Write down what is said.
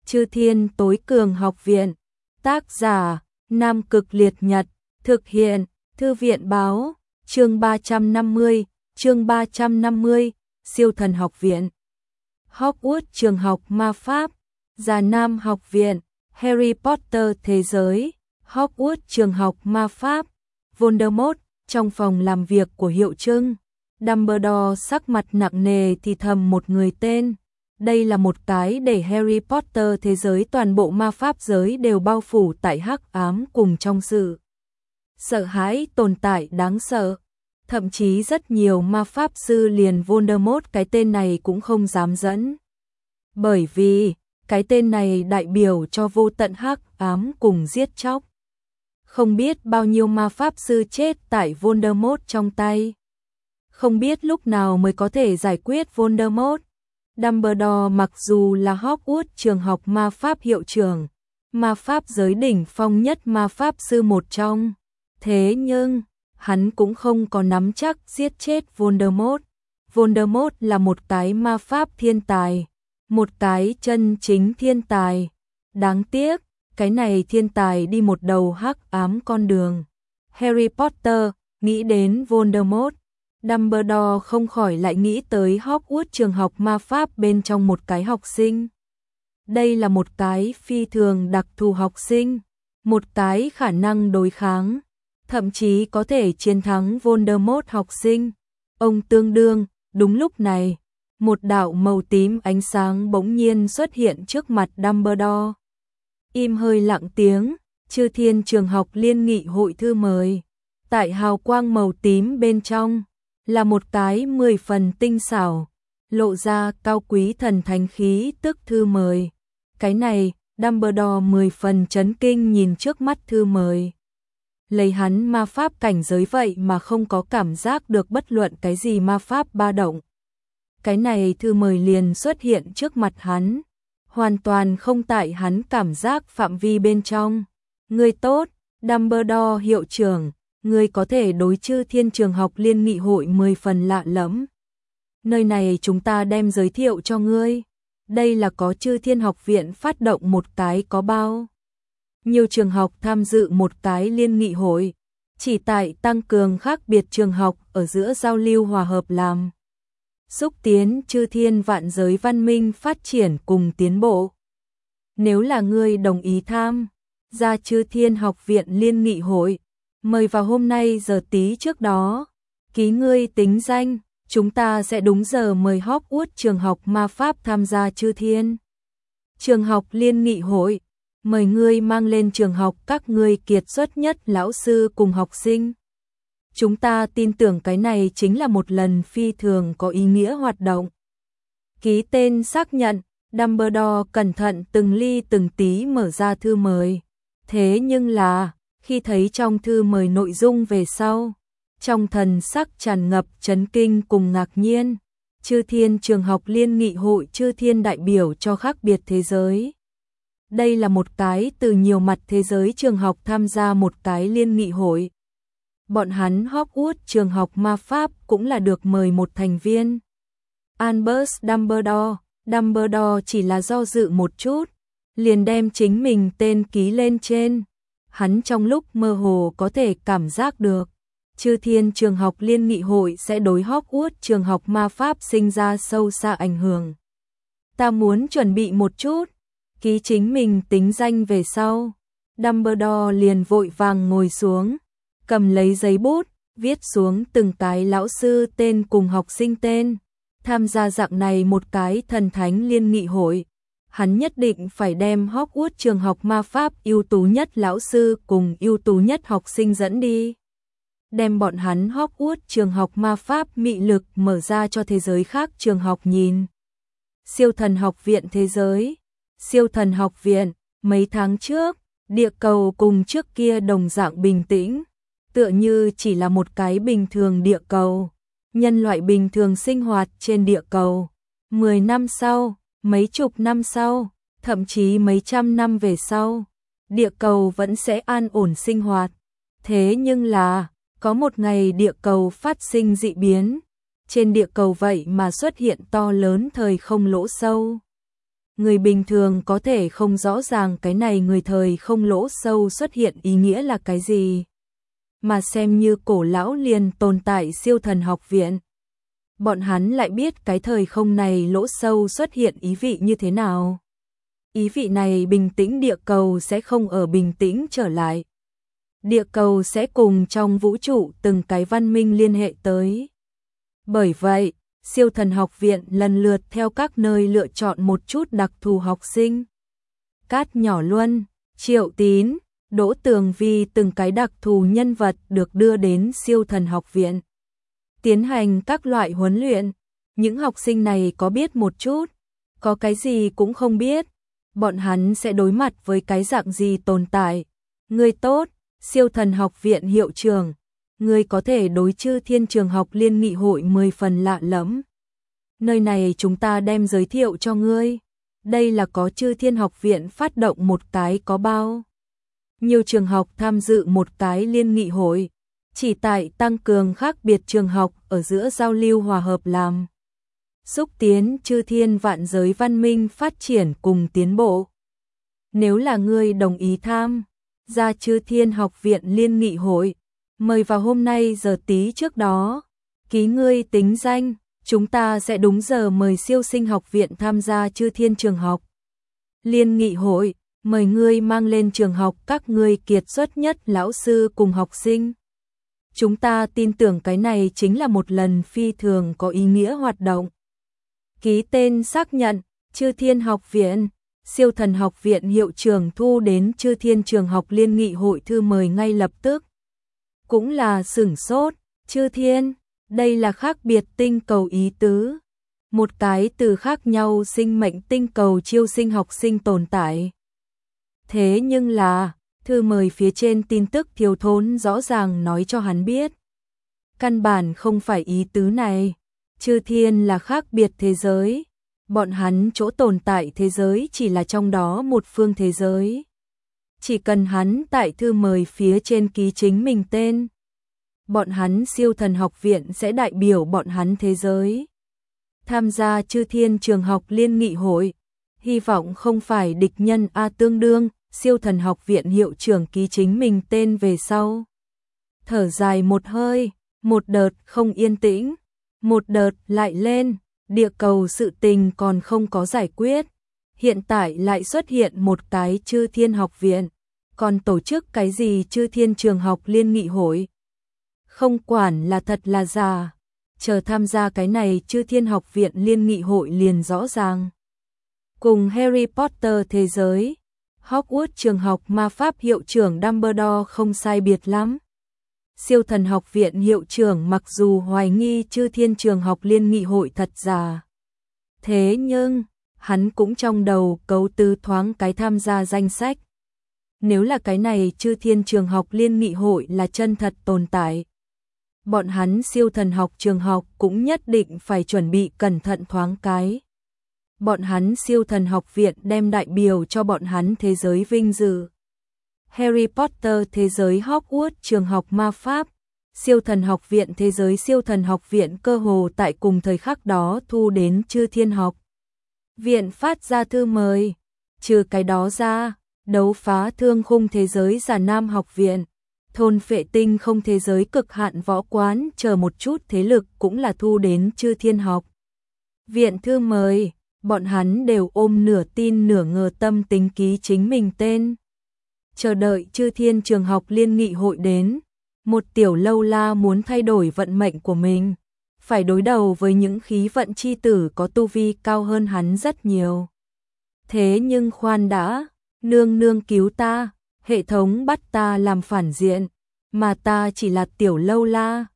Chư Thiên Tối Cường Học Viện. Tác giả: Nam Cực Liệt Nhật. Thực hiện: Thư viện báo. Chương 350, Siêu Thần Học Viện. Hogwarts Trường học ma pháp. Già Nam Học Viện. Harry Potter thế giới. Hogwarts Trường học ma pháp. Voldemort. Trong phòng làm việc của hiệu trưng, Dumbledore sắc mặt nặng nề thì thầm một người tên. Đây là một cái để Harry Potter thế giới, toàn bộ ma pháp giới đều bao phủ tại hắc ám cùng trong sự sợ hãi tồn tại đáng sợ. Thậm chí rất nhiều ma pháp sư liền Voldemort cái tên này cũng không dám dẫn. Bởi vì cái tên này đại biểu cho vô tận hắc ám cùng giết chóc. Không biết bao nhiêu ma pháp sư chết tại Voldemort trong tay. Không biết lúc nào mới có thể giải quyết Voldemort. Dumbledore mặc dù là Hogwarts trường học ma pháp hiệu trưởng, ma pháp giới đỉnh phong nhất ma pháp sư một trong. Thế nhưng, hắn cũng không có nắm chắc giết chết Voldemort. Voldemort là một cái ma pháp thiên tài, một cái chân chính thiên tài. Đáng tiếc, cái này thiên tài đi một đầu hắc ám con đường. Harry Potter nghĩ đến Voldemort, Dumbledore không khỏi lại nghĩ tới Hogwarts trường học ma pháp bên trong một cái học sinh. Đây là một cái phi thường đặc thù học sinh, một cái khả năng đối kháng, thậm chí có thể chiến thắng Voldemort học sinh. Ông tương đương, đúng lúc này, một đạo màu tím ánh sáng bỗng nhiên xuất hiện trước mặt Dumbledore. Im hơi lặng tiếng, Chư Thiên trường học liên nghị hội thư mời. Tại hào quang màu tím bên trong là một cái 10 phần tinh xảo, lộ ra cao quý thần thánh khí tức thư mời. Cái này, Dumbledore 10 phần chấn kinh nhìn trước mắt thư mời. Lấy hắn ma pháp cảnh giới vậy mà không có cảm giác được bất luận cái gì ma pháp ba động. Cái này thư mời liền xuất hiện trước mặt hắn, hoàn toàn không tại hắn cảm giác phạm vi bên trong. Người tốt, Dumbledore hiệu trưởng, người có thể đối Chư Thiên trường học liên nghị hội 10 phần lạ lẫm. Nơi này chúng ta đem giới thiệu cho ngươi. Đây là có Chư Thiên học viện phát động một cái có bao nhiều trường học tham dự một cái liên nghị hội, chỉ tại tăng cường khác biệt trường học ở giữa giao lưu hòa hợp làm xúc tiến Chư Thiên vạn giới văn minh phát triển cùng tiến bộ. Nếu là ngươi đồng ý tham gia Chư Thiên học viện liên nghị hội, mời vào hôm nay giờ tí trước đó, ký ngươi tính danh, chúng ta sẽ đúng giờ mời Hogwarts trường học ma pháp tham gia Chư Thiên trường học liên nghị hội. Mời ngươi mang lên trường học các ngươi kiệt xuất nhất lão sư cùng học sinh. Chúng ta tin tưởng cái này chính là một lần phi thường có ý nghĩa hoạt động. Ký tên xác nhận, Dumbledore cẩn thận từng ly từng tí mở ra thư mời. Thế nhưng là, khi thấy trong thư mời nội dung về sau, trong thần sắc tràn ngập chấn kinh cùng ngạc nhiên. Chư Thiên trường học liên nghị hội, Chư Thiên đại biểu cho khác biệt thế giới. Đây là một cái từ nhiều mặt thế giới trường học tham gia một cái liên nghị hội. Bọn hắn Hogwarts trường học ma pháp cũng là được mời một thành viên. Albus Dumbledore, Dumbledore chỉ là do dự một chút, liền đem chính mình tên ký lên trên. Hắn trong lúc mơ hồ có thể cảm giác được, Chư Thiên trường học liên nghị hội sẽ đối Hogwarts trường học ma pháp sinh ra sâu xa ảnh hưởng. Ta muốn chuẩn bị một chút. Ký chính mình tính danh về sau, Dumbledore liền vội vàng ngồi xuống, cầm lấy giấy bút, viết xuống từng cái lão sư tên cùng học sinh tên. Tham gia dạng này một cái thần thánh liên nghị hội, hắn nhất định phải đem Hogwarts trường học ma pháp ưu tú nhất lão sư cùng ưu tú nhất học sinh dẫn đi. Đem bọn hắn Hogwarts trường học ma pháp mị lực mở ra cho thế giới khác trường học nhìn. Siêu thần học viện thế giới. Siêu thần học viện, mấy tháng trước, địa cầu cùng trước kia đồng dạng bình tĩnh, tựa như chỉ là một cái bình thường địa cầu, nhân loại bình thường sinh hoạt trên địa cầu. 10 năm sau, mấy chục năm sau, thậm chí mấy trăm năm về sau, địa cầu vẫn sẽ an ổn sinh hoạt. Thế nhưng là, có một ngày địa cầu phát sinh dị biến, trên địa cầu vậy mà xuất hiện to lớn thời không lỗ sâu. Người bình thường có thể không rõ ràng cái này người thời không lỗ sâu xuất hiện ý nghĩa là cái gì. Mà xem như cổ lão liền tồn tại siêu thần học viện. Bọn hắn lại biết cái thời không này lỗ sâu xuất hiện ý vị như thế nào. Ý vị này bình tĩnh địa cầu sẽ không ở bình tĩnh trở lại. Địa cầu sẽ cùng trong vũ trụ từng cái văn minh liên hệ tới. Bởi vậy, siêu thần học viện lần lượt theo các nơi lựa chọn một chút đặc thù học sinh. Cát Nhỏ Luân, Triệu Tín, Đỗ Tường Vi từng cái đặc thù nhân vật được đưa đến siêu thần học viện. Tiến hành các loại huấn luyện, những học sinh này có biết một chút, có cái gì cũng không biết. Bọn hắn sẽ đối mặt với cái dạng gì tồn tại. Người tốt, siêu thần học viện hiệu trưởng. Người có thể đối Chư Thiên Trường học liên nghị hội 10 phần lạ lẫm. Nơi này chúng ta đem giới thiệu cho ngươi. Đây là có Chư Thiên học viện phát động một cái có bao. Nhiều trường học tham dự một cái liên nghị hội. Chỉ tại tăng cường khác biệt trường học ở giữa giao lưu hòa hợp làm. Xúc tiến Chư Thiên vạn giới văn minh phát triển cùng tiến bộ. Nếu là ngươi đồng ý tham gia Chư Thiên học viện liên nghị hội, mời vào hôm nay giờ tí trước đó, ký ngươi tính danh, chúng ta sẽ đúng giờ mời siêu sinh học viện tham gia Chư Thiên trường học. Liên nghị hội, mời ngươi mang lên trường học các ngươi kiệt xuất nhất lão sư cùng học sinh. Chúng ta tin tưởng cái này chính là một lần phi thường có ý nghĩa hoạt động. Ký tên xác nhận, Chư Thiên học viện, siêu thần học viện hiệu trưởng thu đến Chư Thiên trường học liên nghị hội thư mời ngay lập tức. Cũng là sửng sốt, Chư Thiên, đây là khác biệt tinh cầu ý tứ. Một cái từ khác nhau sinh mệnh tinh cầu chiêu sinh học sinh tồn tại. Thế nhưng là, thư mời phía trên tin tức thiếu thốn rõ ràng nói cho hắn biết. Căn bản không phải ý tứ này. Chư Thiên là khác biệt thế giới. Bọn hắn chỗ tồn tại thế giới chỉ là trong đó một phương thế giới. Chỉ cần hắn tại thư mời phía trên ký chính mình tên. Bọn hắn siêu thần học viện sẽ đại biểu bọn hắn thế giới. Tham gia Chư Thiên trường học liên nghị hội. Hy vọng không phải địch nhân A tương đương. Siêu thần học viện hiệu trưởng ký chính mình tên về sau. Thở dài một hơi, một đợt không yên tĩnh, một đợt lại lên, địa cầu sự tình còn không có giải quyết. Hiện tại lại xuất hiện một cái Chư Thiên học viện, còn tổ chức cái gì Chư Thiên trường học liên nghị hội. Không quản là thật là giả, chờ tham gia cái này Chư Thiên học viện liên nghị hội liền rõ ràng. Cùng Harry Potter thế giới, Hogwarts trường học ma pháp hiệu trưởng Dumbledore không sai biệt lắm. Siêu thần học viện hiệu trưởng mặc dù hoài nghi Chư Thiên trường học liên nghị hội thật giả. Thế nhưng, hắn cũng trong đầu cấu tư thoáng cái tham gia danh sách. Nếu là cái này Chư Thiên trường học liên nghị hội là chân thật tồn tại. Bọn hắn siêu thần học trường học cũng nhất định phải chuẩn bị cẩn thận thoáng cái. Bọn hắn siêu thần học viện đem đại biểu cho bọn hắn thế giới vinh dự. Harry Potter thế giới Hogwarts trường học ma pháp, siêu thần học viện thế giới siêu thần học viện cơ hồ tại cùng thời khắc đó thu đến Chư Thiên học viện phát ra thư mời. Trừ cái đó ra, đấu phá thương khung thế giới Già Nam học viện, thôn phệ tinh không thế giới cực hạn võ quán chờ một chút thế lực cũng là thu đến Chư Thiên học viện thư mời. Bọn hắn đều ôm nửa tin nửa ngờ tâm tính ký chính mình tên. Chờ đợi Chư Thiên trường học liên nghị hội đến. Một tiểu lâu la muốn thay đổi vận mệnh của mình. Phải đối đầu với những khí vận chi tử có tu vi cao hơn hắn rất nhiều. Thế nhưng khoan đã, nương nương cứu ta, hệ thống bắt ta làm phản diện. Mà ta chỉ là tiểu lâu la.